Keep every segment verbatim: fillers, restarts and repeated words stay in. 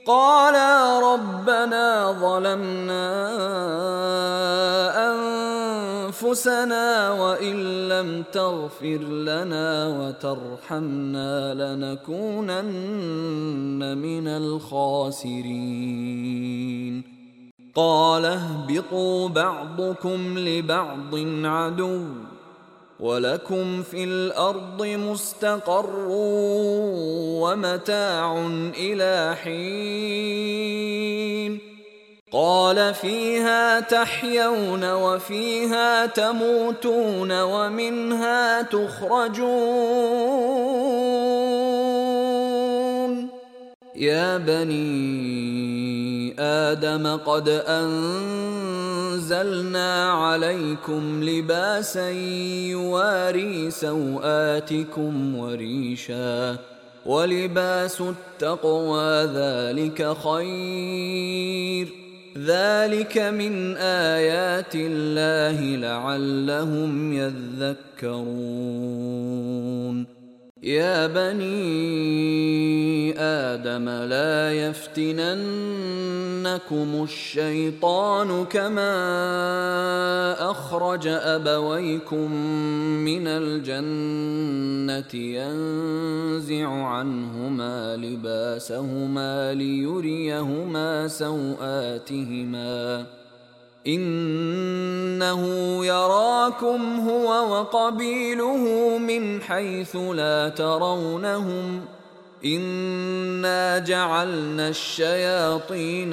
قالا ربنا ظلمنا أنفسنا وإن لم تغفر لنا وترحمنا لنكونن من الخاسرين. قال اهبطوا بعضكم لبعض عدو ولكم في الأرض مستقر ومتاع إلى حين. قال فيها تحيون وفيها تموتون ومنها تخرجون. يا بني آدم قد أنزلنا عليكم لباسا يواري سوآتكم وريشا ولباس التقوى ذلك خير. ذلك من آيات الله لعلهم يذكرون. يا بني آدم لا يفتننكم الشيطان كما أخرج أبويكم من الجنة ينزع عنهما لباسهما ليريهما سوآتهما إنه يراكم هو وقبيله من حيث لا ترونهم إنا جعلنا الشياطين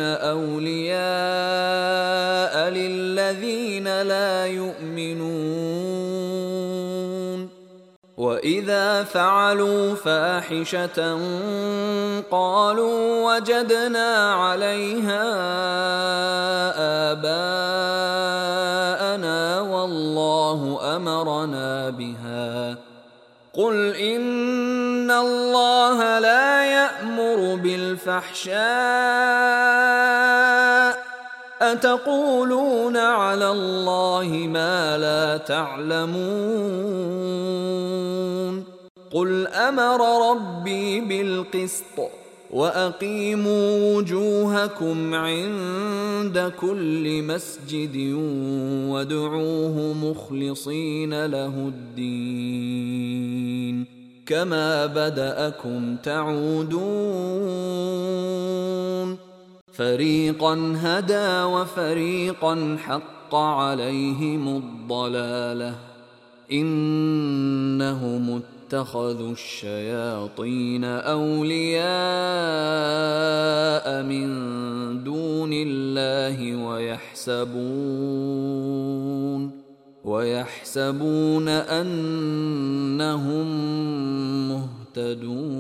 أولياء للذين لا يؤمنون. وإذا فعلوا فاحشة قالوا وجدنا عليها آباءنا والله أمرنا بها. قل إن الله لا يأمر بالفحشاء أتقولون على الله ما لا تعلمون. قل أمر ربي بالقسط وأقيموا وجوهكم عند كل مسجد وادعوه مخلصين له الدين كما بدأكم تعودون. فريقا هدى وفريقا حق عليهم الضلالة إنهم اتخذوا الشياطين أولياء من دون الله ويحسبون ويحسبون أنهم مهتدون.